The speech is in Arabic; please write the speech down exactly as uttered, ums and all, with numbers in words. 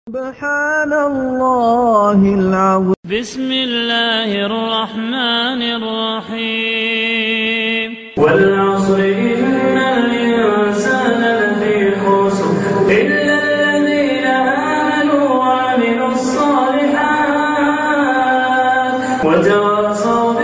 سبحان الله العظيم. بسم الله الرحمن الرحيم. والعصر إن الإنسان لفي خسر إلا الذين آمنوا وعملوا الصالحات وتواصوا